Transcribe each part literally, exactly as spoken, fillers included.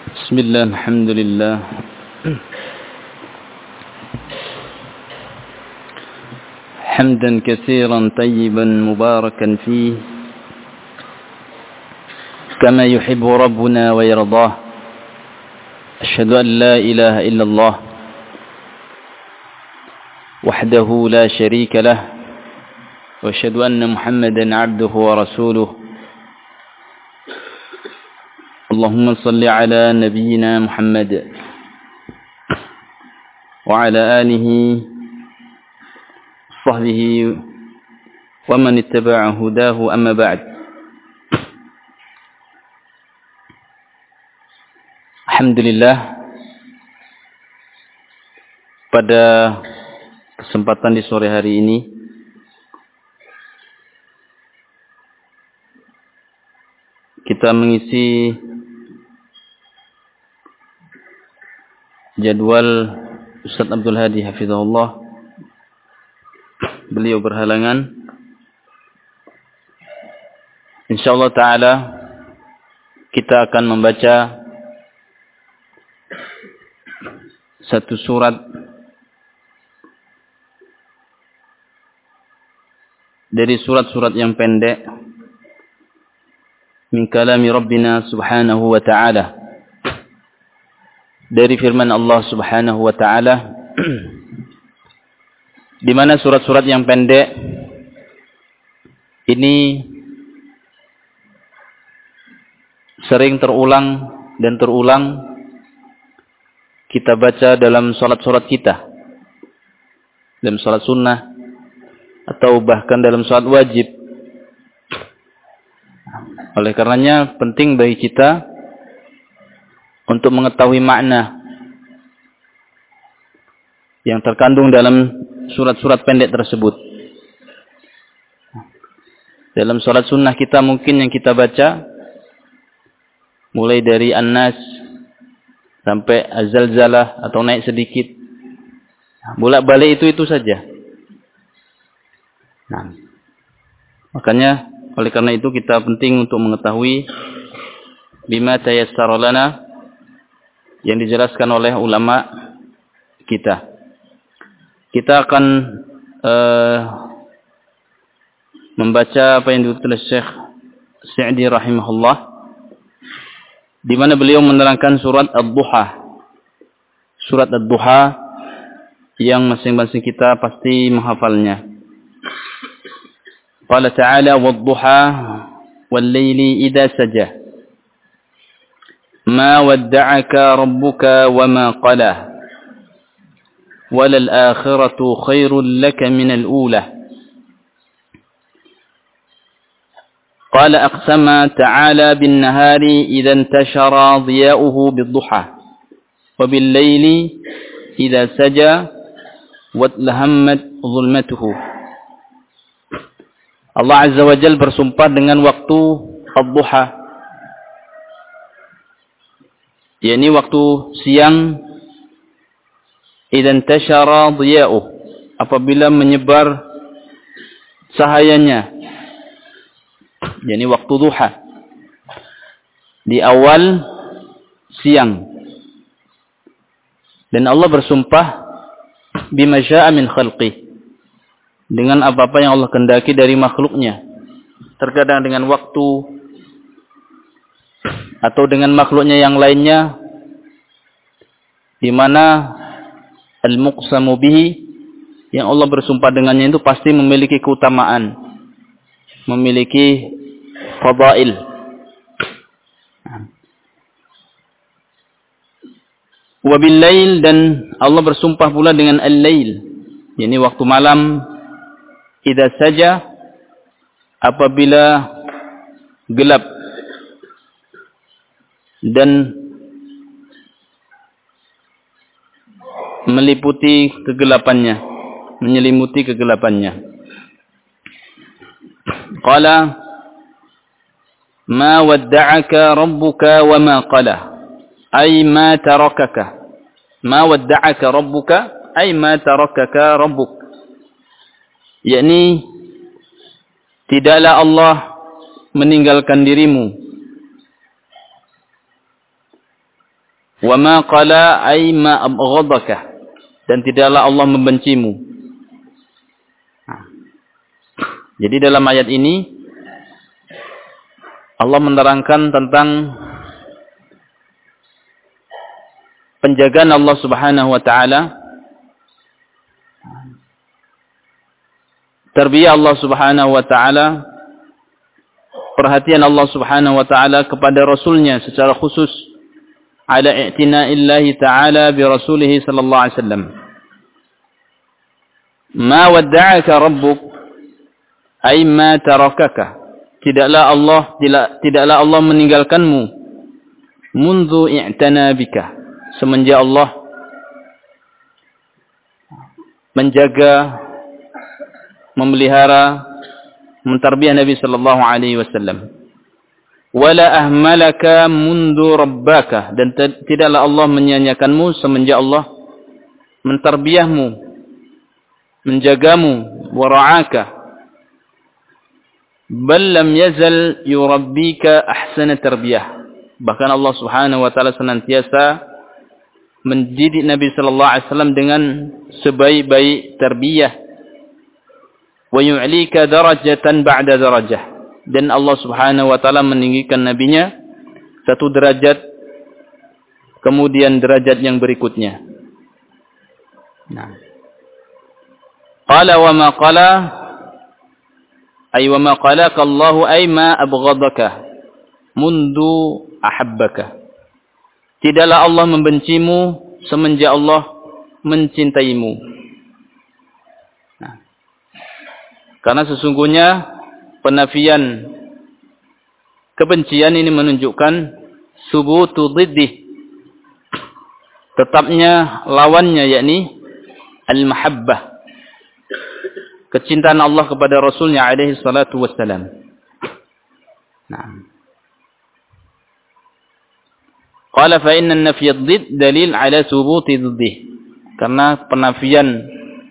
بسم الله الحمد لله حمدا كثيرا طيبا مباركا فيه كما يحب ربنا ويرضاه. أشهد أن لا إله إلا الله وحده لا شريك له وأشهد أن محمدا عبده ورسوله. اللهم صل على نبينا محمد وعلى آله وصحبه ومن اتبع هداه. أما بعد. Alhamdulillah, pada kesempatan di sore hari ini kita mengisi jadwal Ustaz Abdul Hadi hafizahullah. Beliau berhalangan. Insyaallah taala kita akan membaca satu surat dari surat-surat yang pendek min kalami Rabbina subhanahu wa ta'ala, dari firman Allah subhanahu wa ta'ala, di mana surat-surat yang pendek ini sering terulang dan terulang kita baca dalam salat-salat kita, dalam salat sunnah atau bahkan dalam salat wajib. Oleh karenanya penting bagi kita untuk mengetahui makna yang terkandung dalam surat-surat pendek tersebut. Dalam salat sunnah kita mungkin yang kita baca mulai dari An-Nas sampai Az-Zalzalah atau naik sedikit, bolak-balik itu-itu saja. Nah, makanya oleh karena itu kita penting untuk mengetahui bima tayassara lana yang dijelaskan oleh ulama kita. Kita akan uh, membaca apa yang ditulis Syekh Sa'di rahimahullah, di mana beliau menerangkan surat Ad-Duha. Surat Ad-Duha yang masing-masing kita pasti menghafalnya. Qala ta'ala wad-duha wal-laili idza saja. Ma wadda'aka rabbuka wa ma qala. Walal akhiratu khairul laka minal ula. قال أقسم تعالى بالنهار إذا انتشر ضياؤه بالضحى وبالليل إذا سجى واتلهمت ظلمته. Allah Azza wa Jalla bersumpah dengan waktu ad-duha, yakni waktu siang. Idzan tashara dhiya'uh, apabila menyebar cahayanya, yakni waktu duha, di awal siang. Dan Allah bersumpah bima syaa min khalqih, dengan apa-apa yang Allah kehendaki dari makhluknya. Terkadang dengan waktu atau dengan makhluknya yang lainnya, di mana al-muqsamu bihi, yang Allah bersumpah dengannya itu pasti memiliki keutamaan, memiliki fadail. Wa bil-lail, dan Allah bersumpah pula dengan al-lail, yakni waktu malam. Idza saja, apabila gelap dan meliputi kegelapannya, menyelimuti kegelapannya. Qala ma wadda'aka rabbuka wa ma qala, ay ma tarakaka. Ma wadda'aka rabbuka ay ma tarakaka rabbuk, yakni tidaklah Allah meninggalkan dirimu Wa ma qala ay ma abghadaka, dan tidaklah Allah membencimu. Nah. Jadi dalam ayat ini Allah menerangkan tentang penjagaan Allah Subhanahu wa taala, tarbiyah Allah Subhanahu wa taala, perhatian Allah Subhanahu wa taala kepada rasulnya secara khusus, ala i'tina'illahi ta'ala bi rasulih sallallahu alaihi wasallam. Ma wadda'aka rabbuk ay ma tarakaka. Tidaklah Allah tidak, tidaklah Allah meninggalkanmu mundu i'tana bika, semenjak Allah menjaga, memelihara, mentarbiyah Nabi sallallahu alaihi wasallam. Wala ahmalaka mundu rabbaka, dan tidaklah Allah menyanyiakanmu semenjak Allah mentarbiyahmu, menjagamu, wara'aka. Bal lam yazal yurabbika ahsana tarbiyah. Bahkan Allah Subhanahu wa taala senantiasa mendidik Nabi sallallahu alaihi wasallam dengan sebaik-baik tarbiyah. Wa yu'lika darajatan ba'da darajah. Dan Allah Subhanahu wa taala meninggikan nabinya satu derajat kemudian derajat yang berikutnya. Nah. Qala wa ma qala ay wa ma qalaka Allah ay ma abghadaka mundu ahabbaka. Tidaklah Allah membencimu semenjak Allah mencintaimu. Nah. Karena sesungguhnya penafian kebencian ini menunjukkan subutu diddih, tetapnya lawannya, yakni al-mahabbah, kecintaan Allah kepada Rasulnya alaihi salatu wassalam. Nah. Qala fa inna an-nafy ad-didd dalil ala subuti diddih. Karena penafian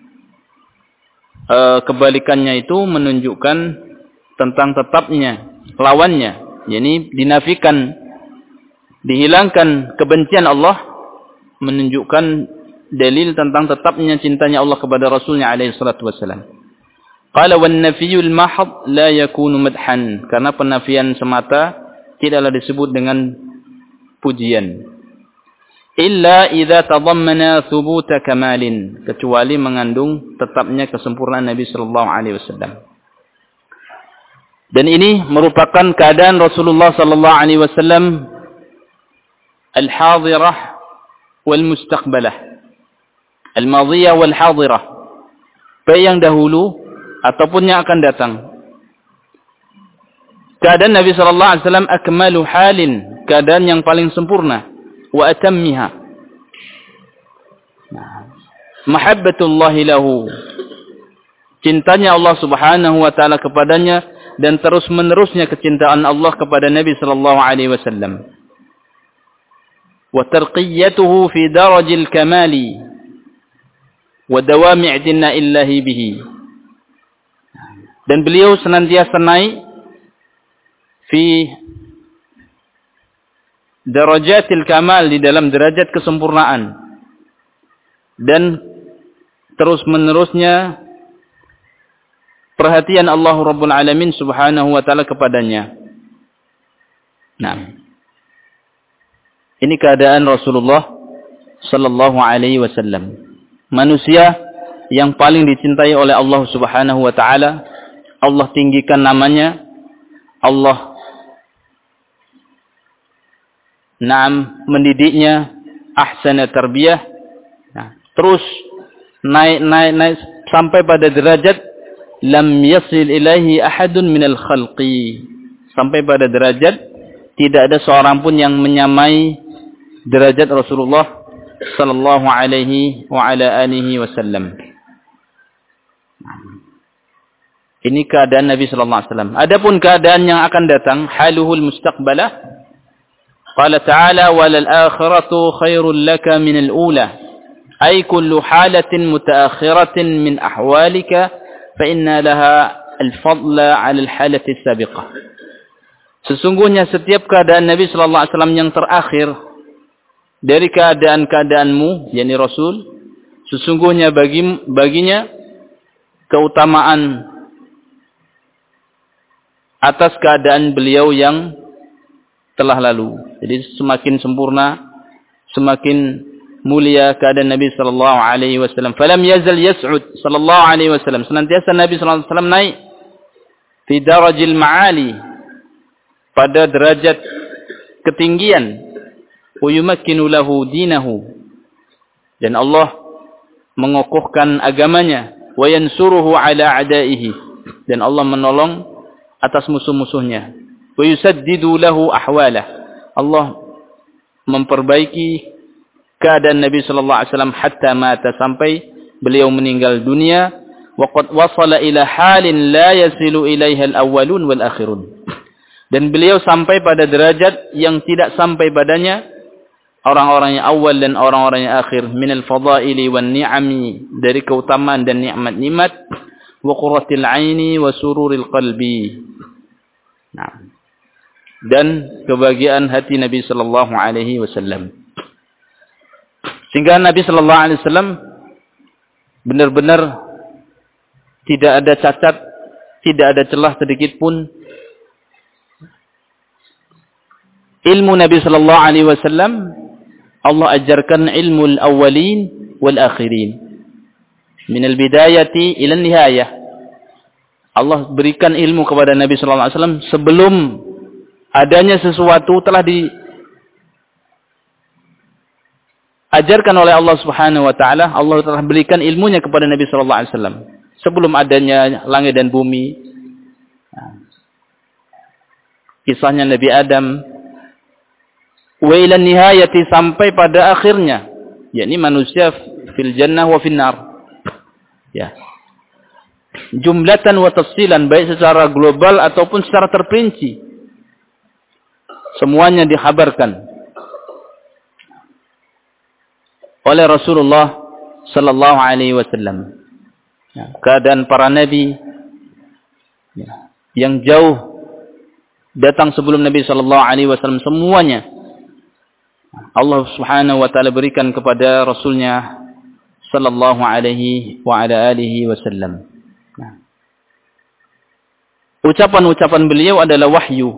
e, kebalikannya itu menunjukkan tentang tetapnya lawannya, yakni dinafikan, dihilangkan kebencian Allah, menunjukkan dalil tentang tetapnya cintanya Allah kepada Rasulnya alaihi salatu wassalam. Qala wan nafiyul mahad la yakunu madhan, karena penafian semata tidaklah disebut dengan pujian. Illa idza tadammana thubuta kamalin, kecuali mengandung tetapnya kesempurnaan Nabi sallallahu alaihi wasallam. Dan ini merupakan keadaan Rasulullah sallallahu alaihi wasallam al-hadirah wal mustaqbalah, al-madhiyah wal hadirah, baik yang dahulu ataupun yang akan datang. Keadaan Nabi sallallahu alaihi wasallam akmalu halin, keadaan yang paling sempurna, wa atammiha. Mahabbatullahi lahu, cintanya Allah Subhanahu wa taala kepadanya, dan terus menerusnya kecintaan Allah kepada Nabi sallallahu alaihi wasallam. Wa tarqiyatuhu fi darajil kamali wa dawami i'tina'illahi bihi. Dan beliau senantiasa naik fi darajatil kamal, di dalam derajat kesempurnaan, dan terus menerusnya perhatian Allah Rabbul Alamin Subhanahu wa taala kepadanya. Nah, ini keadaan Rasulullah sallallahu alaihi wasallam, manusia yang paling dicintai oleh Allah Subhanahu wa taala. Allah tinggikan namanya, Allah Naam mendidiknya ahsana tarbiyah. Nah, terus naik naik naik sampai pada derajat lam yasil ilaihi ahadun minal khalqi, sampai pada derajat tidak ada seorang pun yang menyamai derajat Rasulullah sallallahu alaihi wa ala alihi wasallam. Ini keadaan Nabi sallallahu alaihi wasallam. Adapun keadaan yang akan datang, haluhul mustaqbalah, qala ta'ala walal akhiratu khairul laka minal ula, ay kullu halatin mutaakhiratin min ahwalika fa inna laha al-fadla 'ala al-halati as-sabiqah. Sesungguhnya setiap keadaan Nabi sallallahu alaihi wasallam yang terakhir dari keadaan-keadaanmu, yakni Rasul, sesungguhnya bagi baginya keutamaan atas keadaan beliau yang telah lalu. Jadi semakin sempurna, semakin mulia keadaan Nabi sallallahu alaihi wasallam. Falam yazal yas'ud sallallahu alaihi wasallam. Senantiasa Nabi sallallahu alaihi wasallam naik fi darajil ma'ali, pada derajat ketinggian, wa yumakkinu lahu dinahu, dan Allah mengokohkan agamanya, wa yansuruhu ala a'daihi, dan Allah menolong atas musuh-musuhnya, wa yusaddidu lahu ahwalah, Allah memperbaiki keadaan Nabi sallallahu alaihi wasallam hatta mata, sampai beliau meninggal dunia. Wa qad wasala ila halin la yasilu ilaiha al-awwalun wal akhirun, dan beliau sampai pada derajat yang tidak sampai padanya orang-orang yang awal dan orang-orang yang akhir, minal fadaili wan ni'ami, dari keutamaan dan nikmat-nikmat, wa qurratil aini wa sururil qalbi, nah, dan kebahagiaan hati Nabi sallallahu alaihi wasallam. Sehingga Nabi sallallahu alaihi wasallam benar-benar tidak ada cacat, tidak ada celah sedikit pun. Ilmu Nabi sallallahu alaihi wasallam Allah ajarkan ilmu al-awwalin wal akhirin, min al-bidayati ila nihayah. Allah berikan ilmu kepada Nabi sallallahu alaihi wasallam sebelum adanya sesuatu telah diajarkan oleh Allah Subhanahu wa taala. Allah telah berikan ilmunya kepada Nabi sallallahu alaihi wasallam sebelum adanya langit dan bumi. Kisahnya Nabi Adam, wa ila nihayati, sampai pada akhirnya, yakni manusia fil jannah wa fil nar. Ya. Jumlatan wa tafsilan, baik secara global ataupun secara terperinci, semuanya dikhabarkan oleh Rasulullah sallallahu alaihi wasallam. Ya, keadaan para nabi ya, yang jauh datang sebelum Nabi sallallahu alaihi wasallam, semuanya Allah Subhanahu wa taala berikan kepada Rasulnya sallallahu alaihi wa ala alihi wasallam. Nah, ucapan-ucapan beliau adalah wahyu,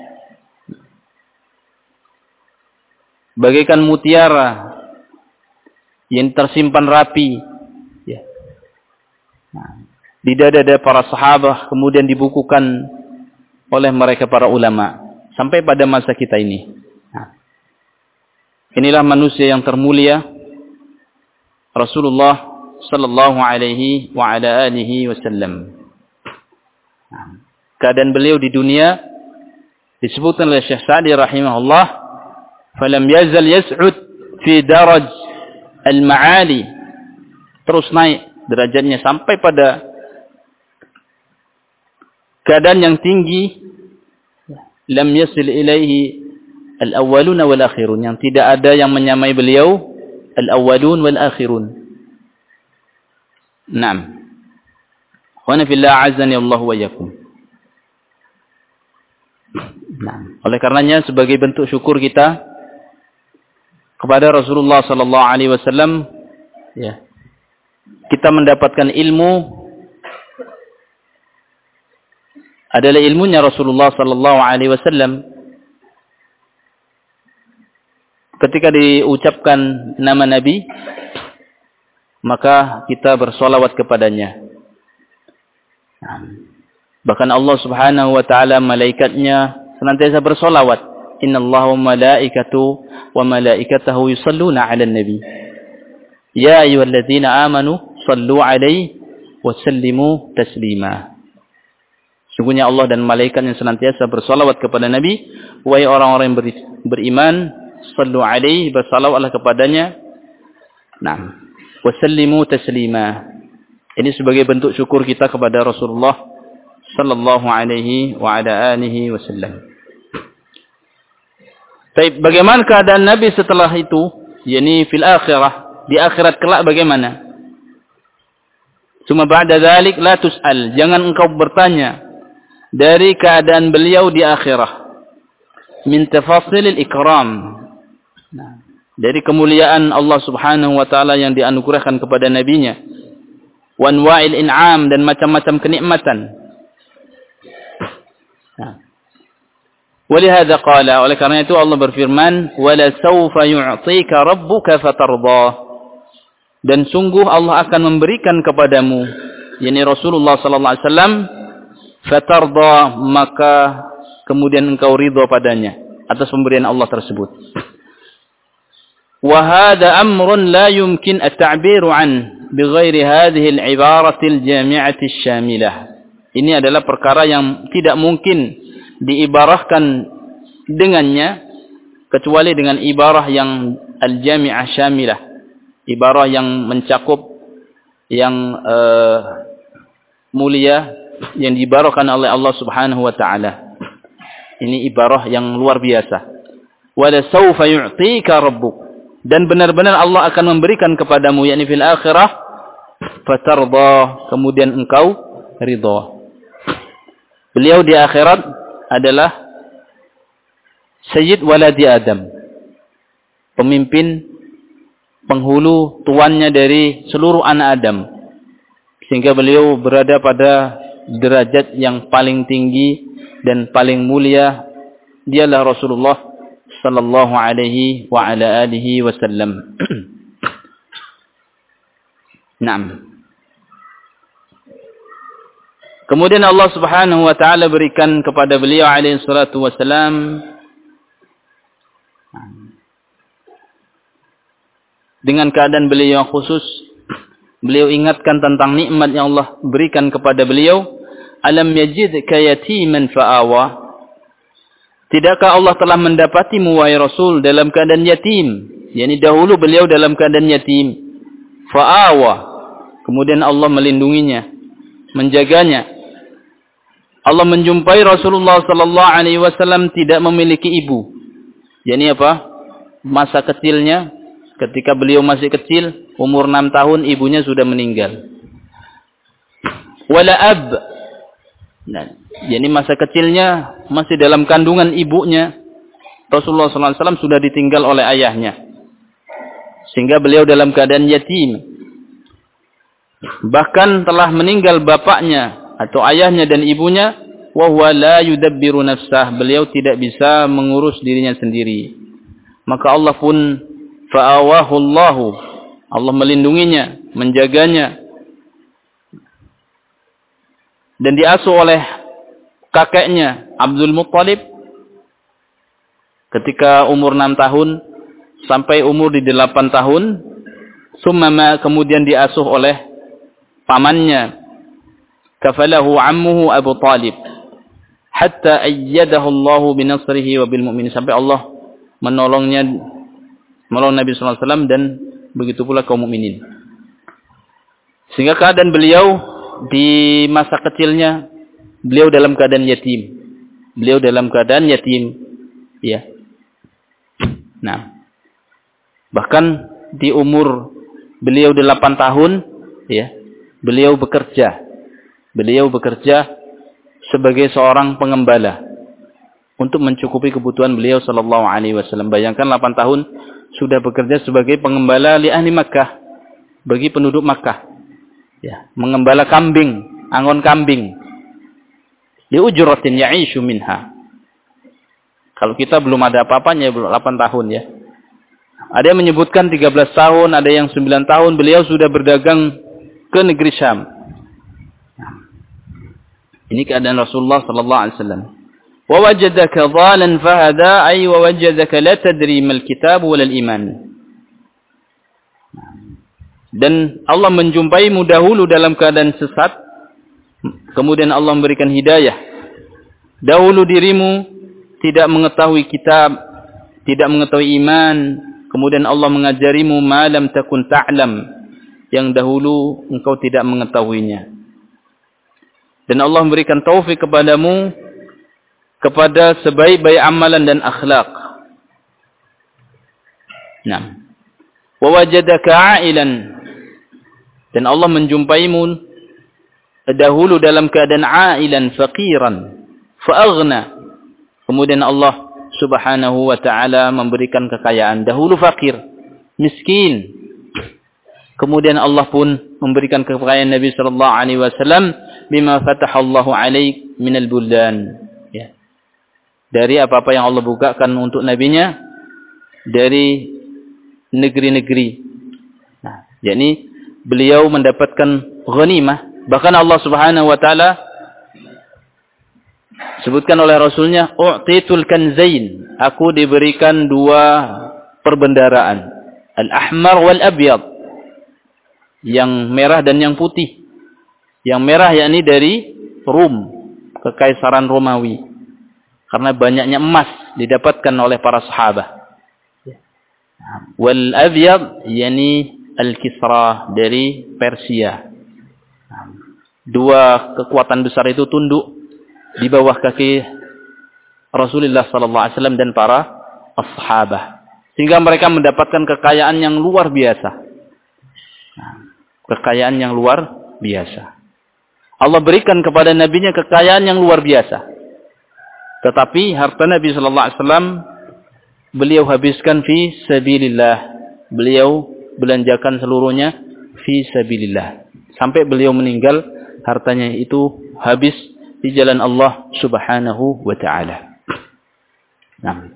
bagaikan mutiara yang tersimpan rapi, ya, nah, di dada-dada para sahabat, kemudian dibukukan oleh mereka para ulama sampai pada masa kita ini. Nah, inilah manusia yang termulia, Rasulullah sallallahu alaihi wa ala alihi wasallam. Nah, keadaan beliau di dunia disebutkan oleh Syekh Sa'di rahimahullah, falam yazal yas'ud fi daraj al-ma'ali, terus naik derajatnya sampai pada keadaan yang tinggi, lam yasil ilaihi al-awwalun wal akhirun, yang tidak ada yang menyamai beliau al-awwalun wal akhirun. Naam. Wa ana fillah azani Allah wa iyyakum. Naam. Oleh karenanya sebagai bentuk syukur kita kepada Rasulullah sallallahu alaihi wasallam, ya, kita mendapatkan ilmu adalah ilmunya Rasulullah sallallahu alaihi wasallam. Ketika diucapkan nama Nabi, maka kita bersolawat kepadanya. Bahkan Allah Subhanahu wa taala, malaikatnya senantiasa bersolawat. Innallaha wa malaikatu wa malaikatahu yusalluna 'alan nabi. Ya ayyuhalladzina amanu sallu 'alaihi wa sallimu taslima. Sungguhnya Allah dan malaikatnya senantiasa bersolawat kepada Nabi. Wahai orang-orang yang beriman, sallu 'alaihi, bersalawatlah kepadanya. Naam. Wa sallimu taslima. Ini sebagai bentuk syukur kita kepada Rasulullah sallallahu alaihi wa ala alihi wasallam. Baik, bagaimana keadaan Nabi setelah itu? yakni fil akhirah, di akhirat kelak bagaimana? Cuma ba'da dzalik la tus'al, jangan engkau bertanya dari keadaan beliau di akhirah. Min tafasilil ikram. Nah, dari kemuliaan Allah Subhanahu wa taala yang dianugerahkan kepada nabinya, wa anwa'il in'am, dan macam-macam kenikmatan. Nah. Walihada qala, oleh karena itu Allah berfirman, wala sawfa yu'tika rabbuka fatardah, dan sungguh Allah akan memberikan kepadamu, yakni Rasulullah sallallahu alaihi wasallam, fatardah, maka kemudian engkau ridha padanya atas pemberian Allah tersebut. Wa hadha amrun la yumkin at-ta'biru an bighairi hadhihi al-ibarati al-jami'ati asy-syamilah. Ini adalah perkara yang tidak mungkin diibarahkan dengannya kecuali dengan ibarah yang al-jami'ah syamilah, ibarah yang mencakup, yang uh, mulia, yang diibarahkan oleh Allah Subhanahu wa taala. Ini ibarah yang luar biasa. Wala sawfa yu'tika rabbuk, dan benar-benar Allah akan memberikan kepadamu, yakni fil akhirah, fatardah, kemudian engkau ridha. Beliau di akhirat adalah Sayyid waladi Adam, pemimpin, penghulu, tuannya dari seluruh anak Adam, sehingga beliau berada pada derajat yang paling tinggi dan paling mulia. Dialah Rasulullah sallallahu alaihi wa ala alihi wasallam. Naam. Kemudian Allah Subhanahu wa taala berikan kepada beliau alaihi salatu wasalam dengan keadaan beliau yang khusus, beliau ingatkan tentang nikmat yang Allah berikan kepada beliau. Alam yajidka yatiman fa'awa, tidakkah Allah telah mendapatimu wahai Rasul dalam keadaan yatim? Yani dahulu beliau dalam keadaan yatim. Fa'awa, kemudian Allah melindunginya, menjaganya. Allah menjumpai Rasulullah sallallahu alaihi wasallam tidak memiliki ibu. Yani apa? Masa kecilnya, ketika beliau masih kecil, umur enam tahun, ibunya sudah meninggal. Wala ab, nah, yani masa kecilnya masih dalam kandungan ibunya, Rasulullah sallallahu alaihi wasallam sudah ditinggal oleh ayahnya, sehingga beliau dalam keadaan yatim. Bahkan telah meninggal bapaknya atau ayahnya dan ibunya, wa huwa la yudabbiru nafsah, beliau tidak bisa mengurus dirinya sendiri. Maka Allah pun fa'awahu Allahu, Allah melindunginya, menjaganya, dan diasuh oleh kakeknya Abdul Muttalib ketika umur enam tahun sampai umur di delapan tahun. Summa kemudian diasuh oleh pamannya, kafalahu ammuhu Abu Talib, hatta ayyadahu Allahu binasrihi wa bil mu'minin, sampai Allah menolongnya, menolong Nabi sallallahu alaihi wasallam dan begitu pula kaum mukminin. Sehingga keadaan beliau di masa kecilnya, beliau dalam keadaan yatim. Beliau dalam keadaan yatim, ya. Nah, bahkan di umur beliau delapan tahun, ya, beliau bekerja. Beliau bekerja sebagai seorang pengembala untuk mencukupi kebutuhan beliau sallallahu alaihi wasallam. Bayangkan delapan tahun sudah bekerja sebagai pengembala li ahli Makkah, bagi penduduk Makkah. Ya, mengembala kambing, angon kambing. Li ujratin ya'ishu minha. Kalau kita belum ada apa-apanya, belum delapan tahun ya. Ada yang menyebutkan tiga belas tahun, ada yang sembilan tahun beliau sudah berdagang ke negeri Syam. Ini keadaan Rasulullah sallallahu alaihi wasallam. Wa wajadaka dhalan fahada, ay wa wajadaka la tadri mal kitab wal iman. Dan Allah menjumpaimu dahulu dalam keadaan sesat, kemudian Allah memberikan hidayah. Dahulu dirimu tidak mengetahui kitab, tidak mengetahui iman, kemudian Allah mengajarimu ma lam takun ta'lam, yang dahulu engkau tidak mengetahuinya. Dan Allah memberikan taufik kepadamu kepada sebaik-baik amalan dan akhlak. Nah, wa wajadaka 'ailan, dan Allah menjumpaimu dahulu dalam keadaan 'ailan faqiran fa'aghna, kemudian Allah Subhanahu wa ta'ala memberikan kekayaan. Dahulu fakir, miskin. Kemudian Allah pun memberikan kekayaan Nabi sallallahu alaihi wasallam bima fatahallahu alaik minal buldan. Ya. Dari apa-apa yang Allah bukakan untuk nabinya dari negeri-negeri. Nah, yakni beliau mendapatkan ghanimah. Bahkan Allah Subhanahu wa taala sebutkan oleh Rasulnya, "U'titul kanzain." Aku diberikan dua perbendaraan, al-ahmar wal abyad. Yang merah dan yang putih. Yang merah yakni dari Rum, kekaisaran Romawi. Karena banyaknya emas didapatkan oleh para sahabat. Wal abyad yakni al-Kisra dari Persia. Dua kekuatan besar itu tunduk di bawah kaki Rasulullah sallallahu alaihi wasallam dan para sahabat. Sehingga mereka mendapatkan kekayaan yang luar biasa. Kekayaan yang luar biasa. Allah berikan kepada nabinya kekayaan yang luar biasa. Tetapi harta Nabi sallallahu alaihi wasallam beliau habiskan fi sabilillah. Beliau belanjakan seluruhnya fi sabilillah. Sampai beliau meninggal, hartanya itu habis di jalan Allah Subhanahu wa ta'ala. Nah.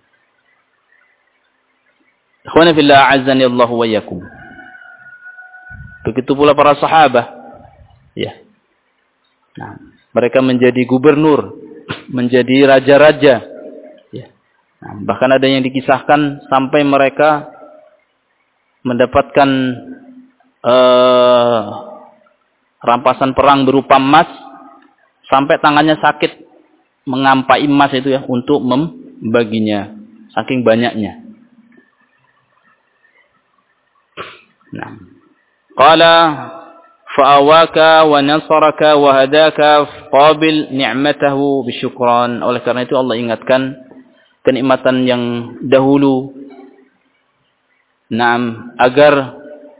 Ikhwana fillah a'azzani Allah wa iyyakum. Begitu pula para sahabat. Ya. Nah, mereka menjadi gubernur, menjadi raja-raja. Ya. Nah, bahkan ada yang dikisahkan sampai mereka mendapatkan uh, rampasan perang berupa emas, sampai tangannya sakit mengampai emas itu ya untuk membaginya, saking banyaknya. Nah, qala fa'awaka wa nasaraka wa hadaka qabil ni'matahu bisyukran. Oleh karena itu Allah ingatkan kenikmatan yang dahulu. Naam, agar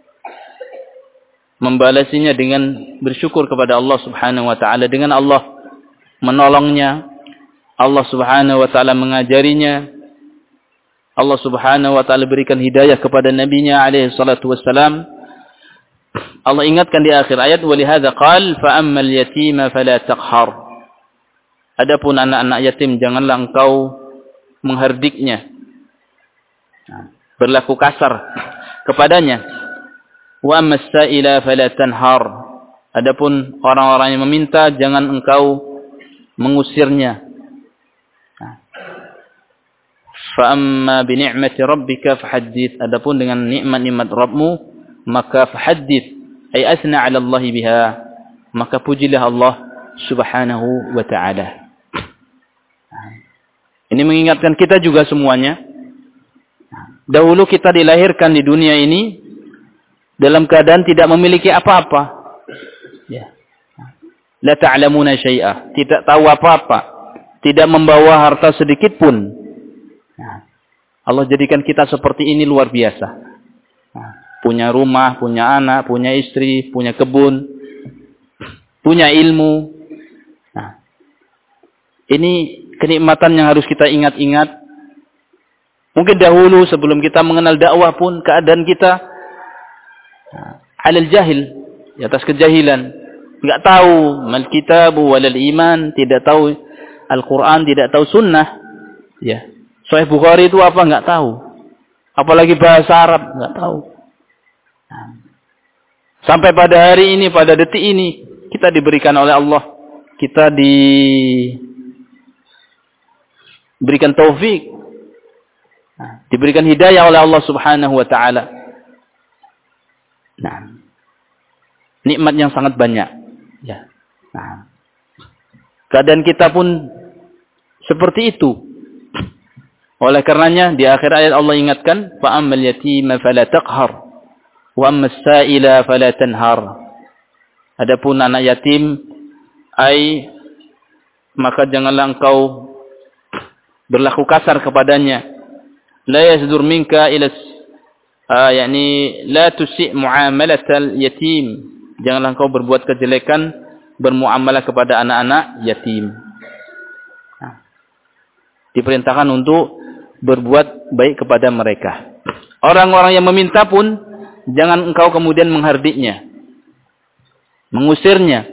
membalasinya dengan bersyukur kepada Allah Subhanahu wa taala. Dengan Allah menolongnya, Allah Subhanahu wa taala mengajarinya, Allah Subhanahu wa taala berikan hidayah kepada nabinya alaihi salatu wassalam. Allah ingatkan di akhir ayat, walihada qal fa ammal yatima fala taqhar. Adapun anak-anak yatim janganlah engkau menghardiknya, berlaku kasar kepadanya. Wa ammas sa'ila fala tanhar. Adapun orang-orang yang meminta jangan engkau mengusirnya. Fa amma bi ni'mati rabbika fahaddits. Adapun dengan nikmat-nikmat Rabbmu maka fahaddits, ay asna 'ala Allah biha, maka pujilah Allah Subhanahu wa ta'ala. Ini mengingatkan kita juga semuanya. Dahulu kita dilahirkan di dunia ini dalam keadaan tidak memiliki apa-apa. Ya. La ta'lamuna syai'a, tidak tahu apa-apa, tidak membawa harta sedikit pun. Allah jadikan kita seperti ini luar biasa. Punya rumah, punya anak, punya istri, punya kebun, punya ilmu. Nah, ini kenikmatan yang harus kita ingat-ingat. Mungkin dahulu sebelum kita mengenal dakwah pun keadaan kita alal jahil, di atas kejahilan. Tidak tahu mal kitab walal iman, tidak tahu Al-Quran, tidak tahu sunnah. Ya. Sahih Bukhari itu apa? Enggak tahu. Apalagi bahasa Arab, enggak tahu. Sampai pada hari ini, pada detik ini, kita diberikan oleh Allah, kita diberikan taufik, diberikan hidayah oleh Allah Subhanahu wa ta'ala. Nah, nikmat yang sangat banyak. Ya. Nah, keadaan kita pun seperti itu. Oleh karenanya di akhir ayat Allah ingatkan, fa ammal yatima fala taqhar wa ammas sa'ila fala tanhar. Adapun anak yatim, ai maka janganlah engkau berlaku kasar kepadanya. La yasdur minka ila uh, yakni la tusi' muamalatal yatim. Janganlah engkau berbuat kejelekan, bermuamalah kepada anak-anak yatim. Diperintahkan untuk berbuat baik kepada mereka. Orang-orang yang meminta pun jangan engkau kemudian menghardiknya, mengusirnya.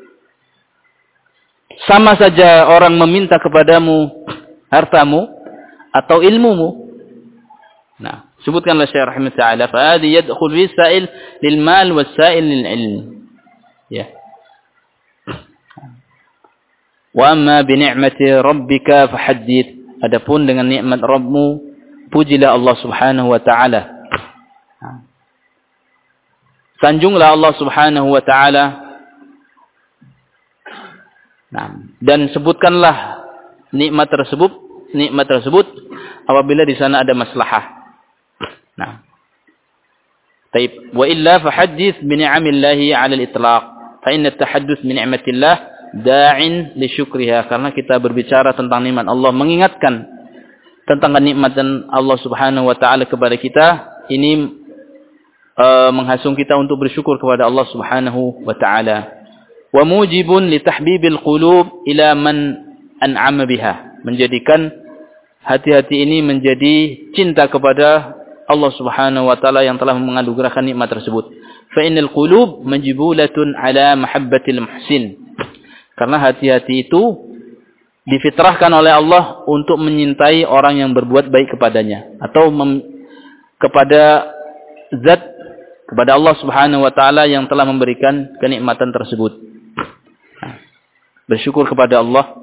Sama saja orang meminta kepadamu hartamu atau ilmumu. Nah, sebutkanlah Syekh rahimahullah taala, fa hadhi yadkhul fi sa'il lil mal was sa'il lil ilm. Ya. Wa amma bi ni'mati rabbika fahaddits. Adapun dengan nikmat Rabbmu, pujilah Allah Subhanahu wa taala. Sanjunglah Allah Subhanahu wa taala. Nah, dan sebutkanlah nikmat tersebut, nikmat tersebut apabila di sana ada maslahah. Nah. Taib, wa illa fahaddits bi ni'amillahi 'ala al-itlaq. Fa inna at-tahadduts bi ni'matillah da'in li syukriha, karena kita berbicara tentang nikmat Allah, mengingatkan tentang kenikmatan Allah Subhanahu wa taala kepada kita, ini uh, menghasung kita untuk bersyukur kepada Allah Subhanahu wa taala. Wa mujibun li tahbibil qulub ila man an'ama biha, menjadikan hati-hati ini menjadi cinta kepada Allah Subhanahu wa taala yang telah menganugerahkan nikmat tersebut. Fa innal qulub majbulatun ala mahabbatil muhsin. Karena hati-hati itu difitrahkan oleh Allah untuk menyintai orang yang berbuat baik kepadanya, atau mem, kepada zat, kepada Allah Subhanahu wa taala yang telah memberikan kenikmatan tersebut. Bersyukur kepada Allah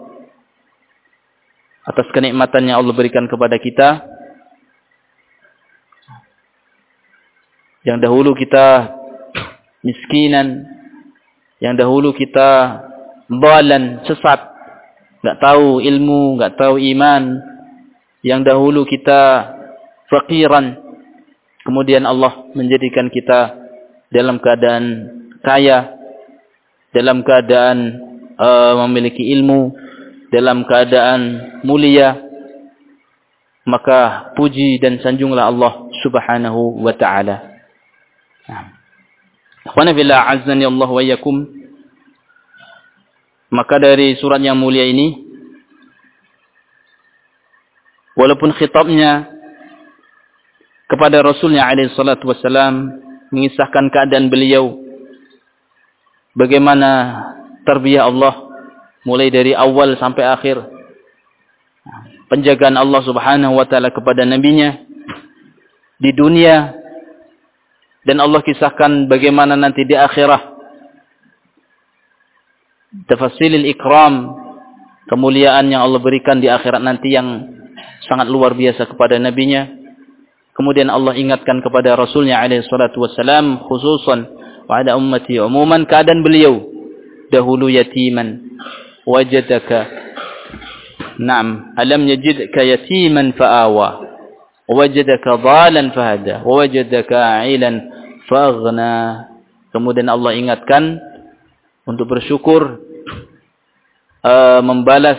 atas kenikmatan yang Allah berikan kepada kita. Yang dahulu kita miskinan, yang dahulu kita dhalan, sesat, enggak tahu ilmu, enggak tahu iman, yang dahulu kita fakiran, kemudian Allah menjadikan kita dalam keadaan kaya, dalam keadaan uh, memiliki ilmu, dalam keadaan mulia, maka puji dan sanjunglah Allah Subhanahu wa taala. Akhwana fillah, azzani Allah wa iyyakum. Maka dari surat yang mulia ini, walaupun khitabnya kepada Rasulnya alaihi salatu wassalam, mengisahkan keadaan beliau, bagaimana tarbiyah Allah mulai dari awal sampai akhir, penjagaan Allah Subhanahu wa taala kepada nabinya di dunia, dan Allah kisahkan bagaimana nanti di akhirat tafasilil ikram, kemuliaan yang Allah berikan di akhirat nanti yang sangat luar biasa kepada nabinya. Kemudian Allah ingatkan kepada Rasulnya alaihi salatu wassalam khususan wa ala ummati umuman, keadaan beliau dahulu yatiman wajadaka na'am alam yajidka yatiman fa'awa wajadaka dhalan fahada wajadaka 'ailan faghna. Kemudian Allah ingatkan untuk bersyukur, uh, membalas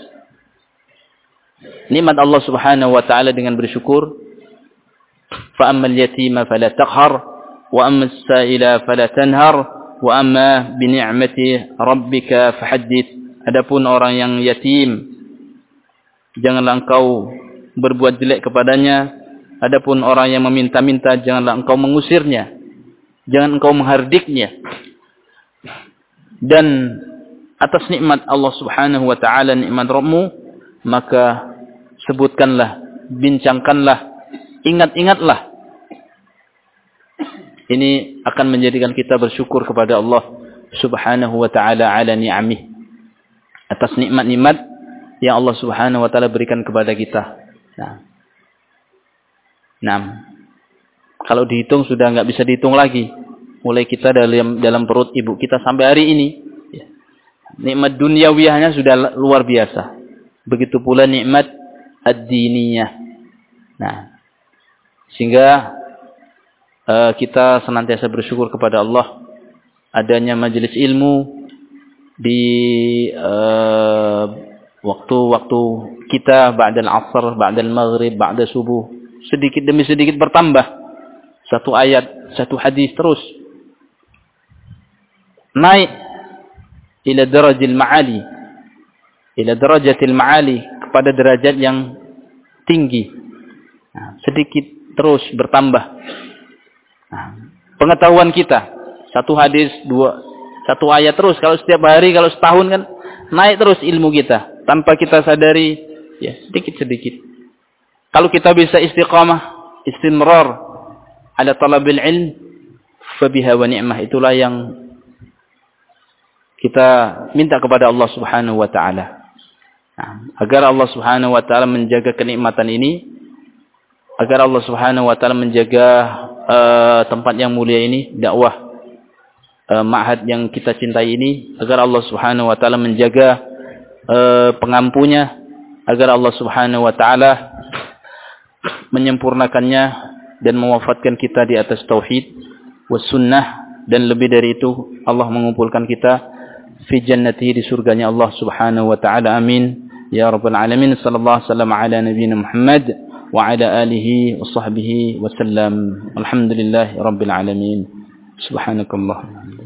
nikmat Allah Subhanahu wa taala dengan bersyukur. Fa ammal yatima fala taqhar wa ammas sa'ila fala tanhar wa amma bi ni'mati rabbika fahaddits. Adapun orang yang yatim, janganlah engkau berbuat jelek kepadanya. Adapun orang yang meminta-minta, janganlah engkau mengusirnya, jangan engkau menghardiknya. Dan atas nikmat Allah Subhanahu wa taala, nikmat Rabbmu, maka sebutkanlah, bincangkanlah, ingat-ingatlah. Ini akan menjadikan kita bersyukur kepada Allah Subhanahu wa taala ala ni'amih, atas nikmat-nikmat yang Allah Subhanahu wa taala berikan kepada kita. Nah. Nah. Kalau dihitung sudah enggak bisa dihitung lagi. Mulai kita dalam dalam perut ibu kita sampai hari ini, ya, nikmat duniawiyahnya sudah luar biasa. Begitu pula nikmat ad-diniyah. Nah, sehingga uh, kita senantiasa bersyukur kepada Allah adanya majelis ilmu di waktu-waktu uh, kita ba'dal asr, ba'dal maghrib, ba'da subuh, sedikit demi sedikit bertambah. Satu ayat, satu hadis terus naik ila darajil ma'ali, ila darajatil ma'ali, kepada derajat yang tinggi. Nah, sedikit terus bertambah. Nah, pengetahuan kita, satu hadis, dua, satu ayat terus. Kalau setiap hari, kalau setahun kan naik terus ilmu kita. Tanpa kita sadari, ya sedikit-sedikit. Kalau kita bisa istiqamah, istimrar, ala talabil ilm, fabiha wa ni'mah. Itulah yang kita minta kepada Allah Subhanahu wa taala. Nah, agar Allah Subhanahu wa taala menjaga kenikmatan ini, agar Allah Subhanahu wa taala menjaga uh, tempat yang mulia ini, dakwah uh, ma'had yang kita cintai ini, agar Allah Subhanahu wa taala menjaga uh, pengampunya, agar Allah Subhanahu wa taala menyempurnakannya dan mewafatkan kita di atas tauhid was sunnah, dan lebih dari itu Allah mengumpulkan kita fi jannatihi, di surganya Allah Subhanahu wa taala. Amin ya rabbal alamin. Sallallahu alaihi wasallam ala nabiyyina Muhammad wa ala alihi wa sahbihi wa sallam. Alhamdulillahi rabbil alamin. Subhanakallahumma